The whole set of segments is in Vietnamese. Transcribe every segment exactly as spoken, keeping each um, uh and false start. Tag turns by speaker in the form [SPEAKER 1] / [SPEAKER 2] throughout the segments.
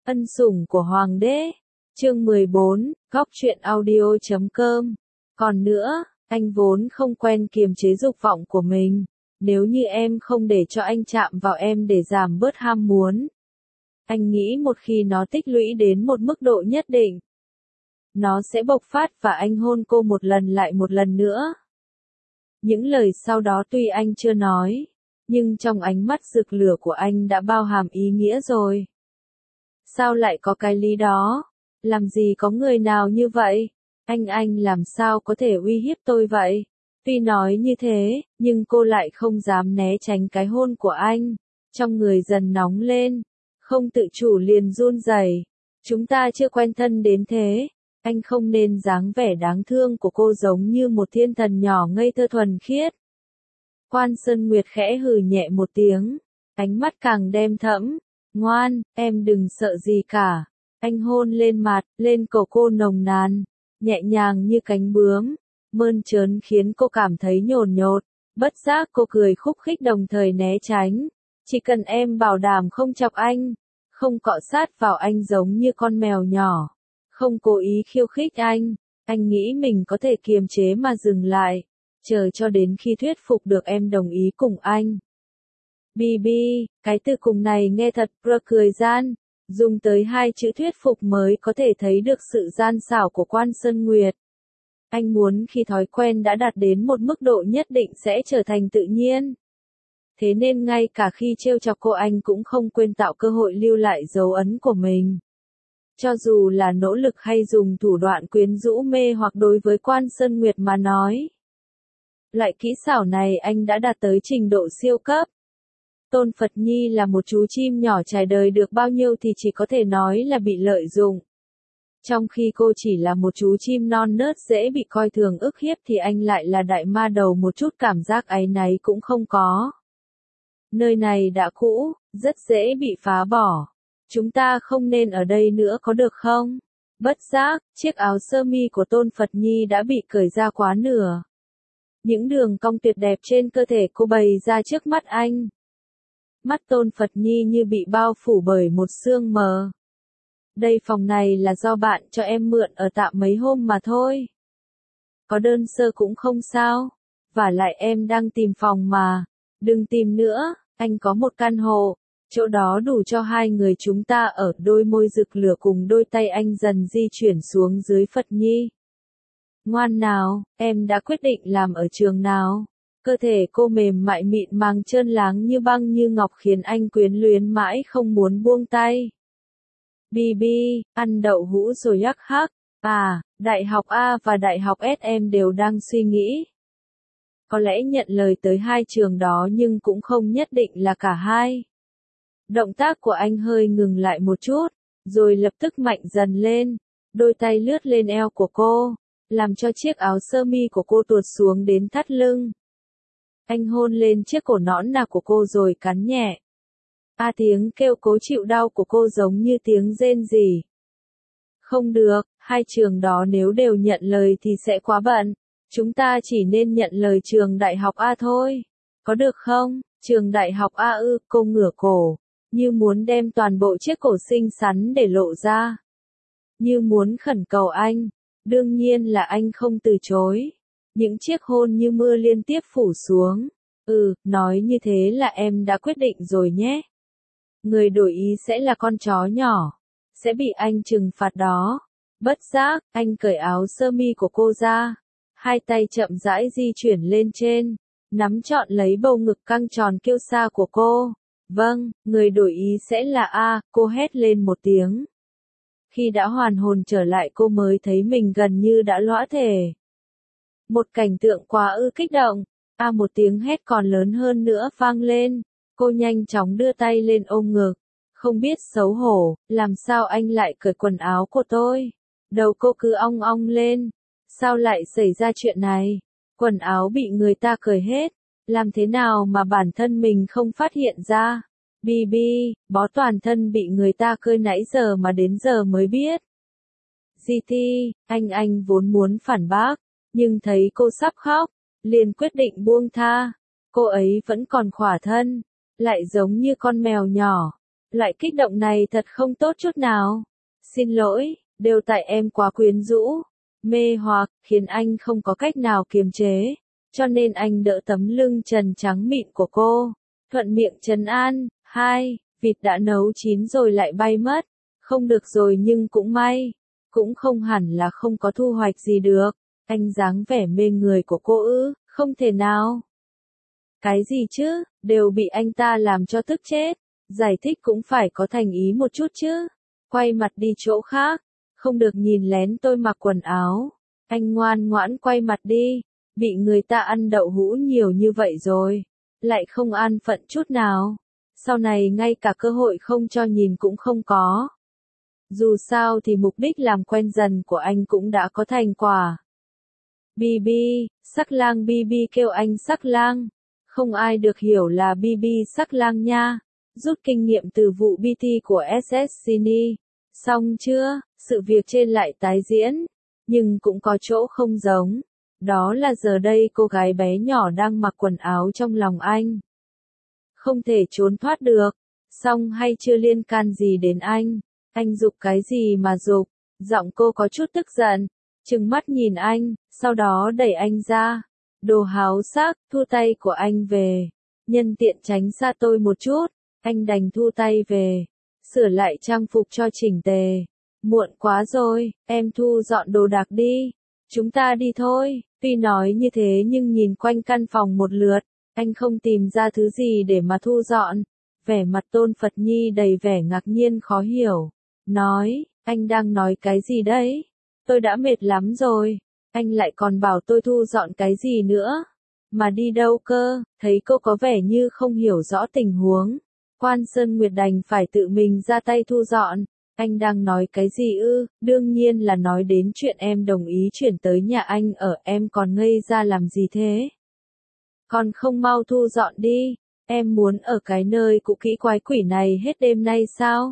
[SPEAKER 1] Ân sủng của Hoàng đế. Chương mười bốn, góc truyện audio chấm com. Còn nữa, anh vốn không quen kiềm chế dục vọng của mình. Nếu như em không để cho anh chạm vào em để giảm bớt ham muốn, anh nghĩ một khi nó tích lũy đến một mức độ nhất định, nó sẽ bộc phát và anh hôn cô một lần lại một lần nữa. Những lời sau đó tuy anh chưa nói, nhưng trong ánh mắt rực lửa của anh đã bao hàm ý nghĩa rồi. Sao lại có cái lý đó? Làm gì có người nào như vậy? Anh anh làm sao có thể uy hiếp tôi vậy? Tuy nói như thế, nhưng cô lại không dám né tránh cái hôn của anh. Trong người dần nóng lên, không tự chủ liền run rẩy. Chúng ta chưa quen thân đến thế. Anh không nên dáng vẻ đáng thương của cô giống như một thiên thần nhỏ ngây thơ thuần khiết. Quan Sơn Nguyệt khẽ hừ nhẹ một tiếng, ánh mắt càng đen thẫm. Ngoan, em đừng sợ gì cả. Anh hôn lên mặt, lên cổ cô nồng nàn, nhẹ nhàng như cánh bướm, mơn trớn khiến cô cảm thấy nhồn nhột. Bất giác cô cười khúc khích đồng thời né tránh. Chỉ cần em bảo đảm không chọc anh, không cọ sát vào anh giống như con mèo nhỏ, không cố ý khiêu khích anh, anh nghĩ mình có thể kiềm chế mà dừng lại, chờ cho đến khi thuyết phục được em đồng ý cùng anh. Bi bi, cái từ cùng này nghe thật pro cười gian, dùng tới hai chữ thuyết phục mới có thể thấy được sự gian xảo của Quan Sơn Nguyệt. Anh muốn khi thói quen đã đạt đến một mức độ nhất định sẽ trở thành tự nhiên. Thế nên ngay cả khi trêu chọc cô anh cũng không quên tạo cơ hội lưu lại dấu ấn của mình. Cho dù là nỗ lực hay dùng thủ đoạn quyến rũ mê hoặc đối với Quan Sơn Nguyệt mà nói. Loại kỹ xảo này anh đã đạt tới trình độ siêu cấp. Tôn Phật Nhi là một chú chim nhỏ trải đời được bao nhiêu thì chỉ có thể nói là bị lợi dụng. Trong khi cô chỉ là một chú chim non nớt dễ bị coi thường ức hiếp thì anh lại là đại ma đầu một chút cảm giác áy náy cũng không có. Nơi này đã cũ, rất dễ bị phá bỏ. Chúng ta không nên ở đây nữa có được không? Bất giác, chiếc áo sơ mi của Tôn Phật Nhi đã bị cởi ra quá nửa. Những đường cong tuyệt đẹp trên cơ thể cô bày ra trước mắt anh. Mắt Tôn Phật Nhi như bị bao phủ bởi một sương mờ. Đây phòng này là do bạn cho em mượn ở tạm mấy hôm mà thôi. Có đơn sơ cũng không sao. Vả lại em đang tìm phòng mà. Đừng tìm nữa, anh có một căn hộ. Chỗ đó đủ cho hai người chúng ta ở. Đôi môi rực lửa cùng đôi tay anh dần di chuyển xuống dưới Phật Nhi. Ngoan nào, em đã quyết định làm ở trường nào? Cơ thể cô mềm mại mịn màng trơn láng như băng như ngọc khiến anh quyến luyến mãi không muốn buông tay. Bi bi, ăn đậu hũ rồi hắc hắc. À, đại học A và đại học S em đều đang suy nghĩ. Có lẽ nhận lời tới hai trường đó nhưng cũng không nhất định là cả hai. Động tác của anh hơi ngừng lại một chút, rồi lập tức mạnh dần lên, đôi tay lướt lên eo của cô, làm cho chiếc áo sơ mi của cô tuột xuống đến thắt lưng. Anh hôn lên chiếc cổ nõn nà của cô rồi cắn nhẹ. A tiếng kêu cố chịu đau của cô giống như tiếng rên rỉ. Không được, hai trường đó nếu đều nhận lời thì sẽ quá bận. Chúng ta chỉ nên nhận lời trường đại học A thôi. Có được không? Trường đại học A ư, cô ngửa cổ, như muốn đem toàn bộ chiếc cổ xinh xắn để lộ ra. Như muốn khẩn cầu anh. Đương nhiên là anh không từ chối. Những chiếc hôn như mưa liên tiếp phủ xuống. Ừ, nói như thế là em đã quyết định rồi nhé. Người đổi ý sẽ là con chó nhỏ. Sẽ bị anh trừng phạt đó. Bất giác, anh cởi áo sơ mi của cô ra. Hai tay chậm rãi di chuyển lên trên. Nắm trọn lấy bầu ngực căng tròn kiêu sa của cô. Vâng, người đổi ý sẽ là A, cô hét lên một tiếng. Khi đã hoàn hồn trở lại cô mới thấy mình gần như đã lõa thể. Một cảnh tượng quá ư kích động. A một tiếng hét còn lớn hơn nữa vang lên. Cô nhanh chóng đưa tay lên ôm ngực. Không biết xấu hổ, làm sao anh lại cởi quần áo của tôi? Đầu cô cứ ong ong lên. Sao lại xảy ra chuyện này? Quần áo bị người ta cởi hết. Làm thế nào mà bản thân mình không phát hiện ra? Bi bi, bó toàn thân bị người ta cơi nãy giờ mà đến giờ mới biết. giê tê, anh anh vốn muốn phản bác, nhưng thấy cô sắp khóc, liền quyết định buông tha. Cô ấy vẫn còn khỏa thân, lại giống như con mèo nhỏ, Loại kích động này thật không tốt chút nào. Xin lỗi, đều tại em quá quyến rũ, mê hoặc, khiến anh không có cách nào kiềm chế. Cho nên anh đỡ tấm lưng trần trắng mịn của cô, thuận miệng trấn an. Hai, vịt đã nấu chín rồi lại bay mất. Không được rồi nhưng cũng may. Cũng không hẳn là không có thu hoạch gì được. Anh dáng vẻ mê người của cô ư, không thể nào. Cái gì chứ, đều bị anh ta làm cho tức chết. Giải thích cũng phải có thành ý một chút chứ. Quay mặt đi chỗ khác, không được nhìn lén tôi mặc quần áo. Anh ngoan ngoãn quay mặt đi, bị người ta ăn đậu hũ nhiều như vậy rồi, lại không an phận chút nào. Sau này ngay cả cơ hội không cho nhìn cũng không có. Dù sao thì mục đích làm quen dần của anh cũng đã có thành quả. Bi Bi, sắc lang. Bi Bi kêu anh sắc lang. Không ai được hiểu là Bi Bi sắc lang nha. Rút kinh nghiệm từ vụ bê tê của ét ét Cine. Xong chưa, sự việc trên lại tái diễn. Nhưng cũng có chỗ không giống. Đó là giờ đây cô gái bé nhỏ đang mặc quần áo trong lòng anh. Không thể trốn thoát được. Xong hay chưa liên can gì đến anh. Anh giục cái gì mà giục. Giọng cô có chút tức giận. Trừng mắt nhìn anh, sau đó đẩy anh ra. Đồ háo sắc, thu tay của anh về. Nhân tiện tránh xa tôi một chút. Anh đành thu tay về. Sửa lại trang phục cho chỉnh tề. Muộn quá rồi, em thu dọn đồ đạc đi. Chúng ta đi thôi. Tuy nói như thế nhưng nhìn quanh căn phòng một lượt, anh không tìm ra thứ gì để mà thu dọn. Vẻ mặt Tôn Phật Nhi đầy vẻ ngạc nhiên khó hiểu. Nói, anh đang nói cái gì đấy? Tôi đã mệt lắm rồi. Anh lại còn bảo tôi thu dọn cái gì nữa? Mà đi đâu cơ? Thấy cô có vẻ như không hiểu rõ tình huống. Quan Sơn Nguyệt đành phải tự mình ra tay thu dọn. Anh đang nói cái gì ư? Đương nhiên là nói đến chuyện em đồng ý chuyển tới nhà anh ở. Em còn ngây ra làm gì thế? Còn không mau thu dọn đi. Em muốn ở cái nơi cũ kỹ quái quỷ này hết đêm nay sao?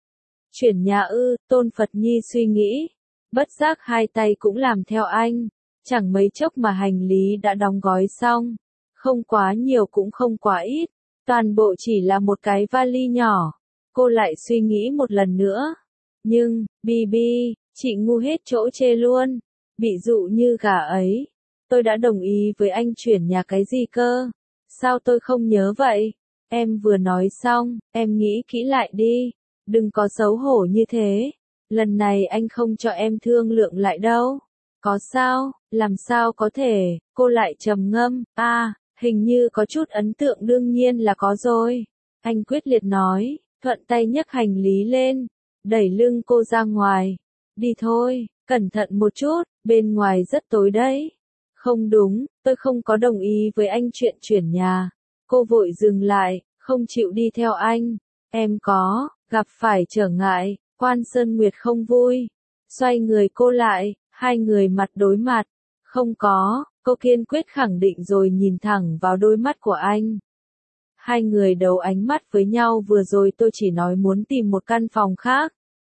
[SPEAKER 1] Chuyển nhà ư? Tôn Phật Nhi suy nghĩ. Bất giác hai tay cũng làm theo anh. Chẳng mấy chốc mà hành lý đã đóng gói xong. Không quá nhiều cũng không quá ít. Toàn bộ chỉ là một cái vali nhỏ. Cô lại suy nghĩ một lần nữa. Nhưng, Bi Bi, chị ngu hết chỗ chê luôn. Bị dụ như gà ấy. Tôi đã đồng ý với anh chuyển nhà cái gì cơ? Sao tôi không nhớ vậy? Em vừa nói xong, em nghĩ kỹ lại đi. Đừng có xấu hổ như thế. Lần này anh không cho em thương lượng lại đâu. Có sao? Làm sao có thể? Cô lại trầm ngâm. À, hình như có chút ấn tượng đương nhiên là có rồi. Anh quyết liệt nói, thuận tay nhấc hành lý lên, đẩy lưng cô ra ngoài. Đi thôi, cẩn thận một chút, bên ngoài rất tối đấy. Không đúng, tôi không có đồng ý với anh chuyện chuyển nhà. Cô vội dừng lại, không chịu đi theo anh. Em có, gặp phải trở ngại. Quan Sơn Nguyệt không vui. Xoay người cô lại, hai người mặt đối mặt. Không có, cô kiên quyết khẳng định rồi nhìn thẳng vào đôi mắt của anh. Hai người đấu ánh mắt với nhau vừa rồi tôi chỉ nói muốn tìm một căn phòng khác.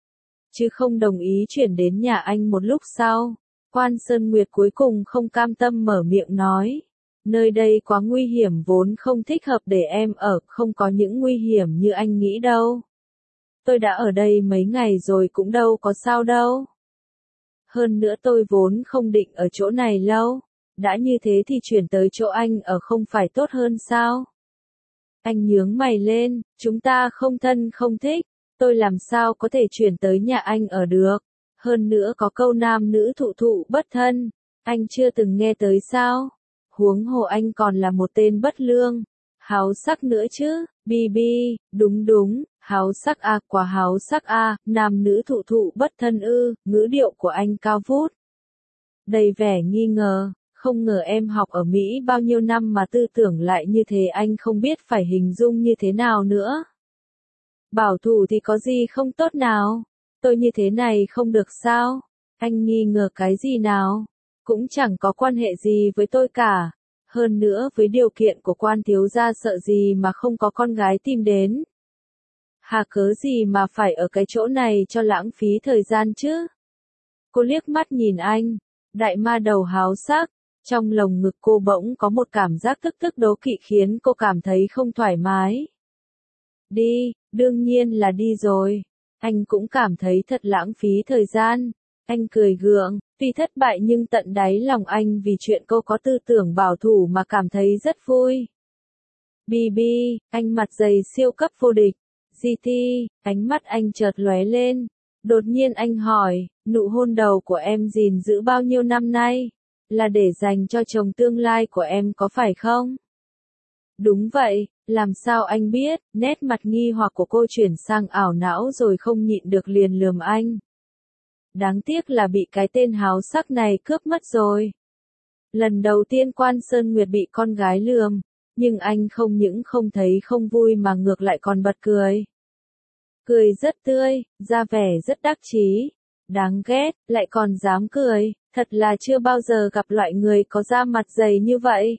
[SPEAKER 1] Chứ không đồng ý chuyển đến nhà anh một lúc sau. Quan Sơn Nguyệt cuối cùng không cam tâm mở miệng nói. Nơi đây quá nguy hiểm vốn không thích hợp để em ở, không có những nguy hiểm như anh nghĩ đâu. Tôi đã ở đây mấy ngày rồi cũng đâu có sao đâu. Hơn nữa tôi vốn không định ở chỗ này lâu. Đã như thế thì chuyển tới chỗ anh ở không phải tốt hơn sao? Anh nhướng mày lên, chúng ta không thân không thích. Tôi làm sao có thể chuyển tới nhà anh ở được. Hơn nữa có câu nam nữ thụ thụ bất thân. Anh chưa từng nghe tới sao? Huống hồ anh còn là một tên bất lương. Háo sắc nữa chứ, Bi Bi, đúng đúng, háo sắc a, à, quá háo sắc a, à, nam nữ thụ thụ bất thân ư, ngữ điệu của anh cao vút. Đầy vẻ nghi ngờ, không ngờ em học ở Mỹ bao nhiêu năm mà tư tưởng lại như thế anh không biết phải hình dung như thế nào nữa. Bảo thủ thì có gì không tốt nào, tôi như thế này không được sao, anh nghi ngờ cái gì nào, cũng chẳng có quan hệ gì với tôi cả. Hơn nữa với điều kiện của quan thiếu gia sợ gì mà không có con gái tìm đến. Hà cớ gì mà phải ở cái chỗ này cho lãng phí thời gian chứ? Cô liếc mắt nhìn anh, đại ma đầu háo sắc, trong lồng ngực cô bỗng có một cảm giác tức tức đố kỵ khiến cô cảm thấy không thoải mái. Đi, đương nhiên là đi rồi. Anh cũng cảm thấy thật lãng phí thời gian. Anh cười gượng, tuy thất bại nhưng tận đáy lòng anh vì chuyện cô có tư tưởng bảo thủ mà cảm thấy rất vui. bê bê, anh mặt dày siêu cấp vô địch. giê tê, ánh mắt anh chợt lóe lên. Đột nhiên anh hỏi, nụ hôn đầu của em gìn giữ bao nhiêu năm nay? Là để dành cho chồng tương lai của em có phải không? Đúng vậy, làm sao anh biết? Nét mặt nghi hoặc của cô chuyển sang ảo não rồi không nhịn được liền lườm anh. Đáng tiếc là bị cái tên háo sắc này cướp mất rồi. Lần đầu tiên Quan Sơn Nguyệt bị con gái lườm, nhưng anh không những không thấy không vui mà ngược lại còn bật cười. Cười rất tươi, ra vẻ rất đắc chí. Đáng ghét, lại còn dám cười, thật là chưa bao giờ gặp loại người có da mặt dày như vậy.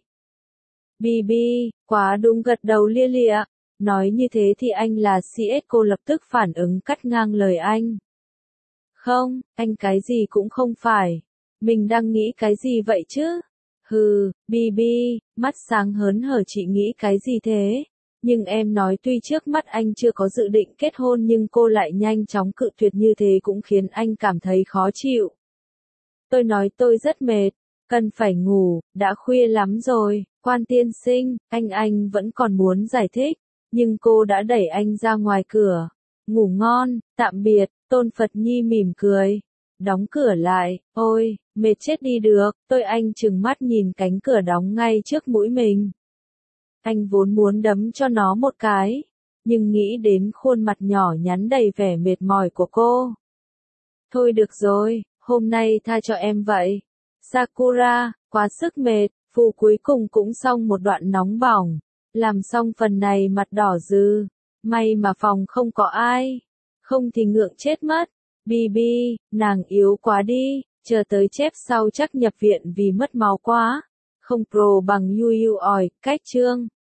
[SPEAKER 1] bê bê, quá đúng gật đầu lia lịa. Nói như thế thì anh là xê ét, cô lập tức phản ứng cắt ngang lời anh. Không, anh cái gì cũng không phải. Mình đang nghĩ cái gì vậy chứ? Hừ, bê bê, mắt sáng hớn hở chị nghĩ cái gì thế? Nhưng em nói tuy trước mắt anh chưa có dự định kết hôn nhưng cô lại nhanh chóng cự tuyệt như thế cũng khiến anh cảm thấy khó chịu. Tôi nói tôi rất mệt, cần phải ngủ, đã khuya lắm rồi, Quan tiên sinh, anh anh vẫn còn muốn giải thích, nhưng cô đã đẩy anh ra ngoài cửa. Ngủ ngon, tạm biệt, Tôn Phật Nhi mỉm cười. Đóng cửa lại, ôi, mệt chết đi được, tôi anh trừng mắt nhìn cánh cửa đóng ngay trước mũi mình. Anh vốn muốn đấm cho nó một cái, nhưng nghĩ đến khuôn mặt nhỏ nhắn đầy vẻ mệt mỏi của cô. Thôi được rồi, hôm nay tha cho em vậy. Sakura, quá sức mệt, Phù cuối cùng cũng xong một đoạn nóng bỏng. Làm xong phần này mặt đỏ rừ. May mà phòng không có ai. Không thì ngượng chết mất. bê bê, nàng yếu quá đi, chờ tới chép sau chắc nhập viện vì mất máu quá. Không pro bằng yu yu ỏi, cách chương.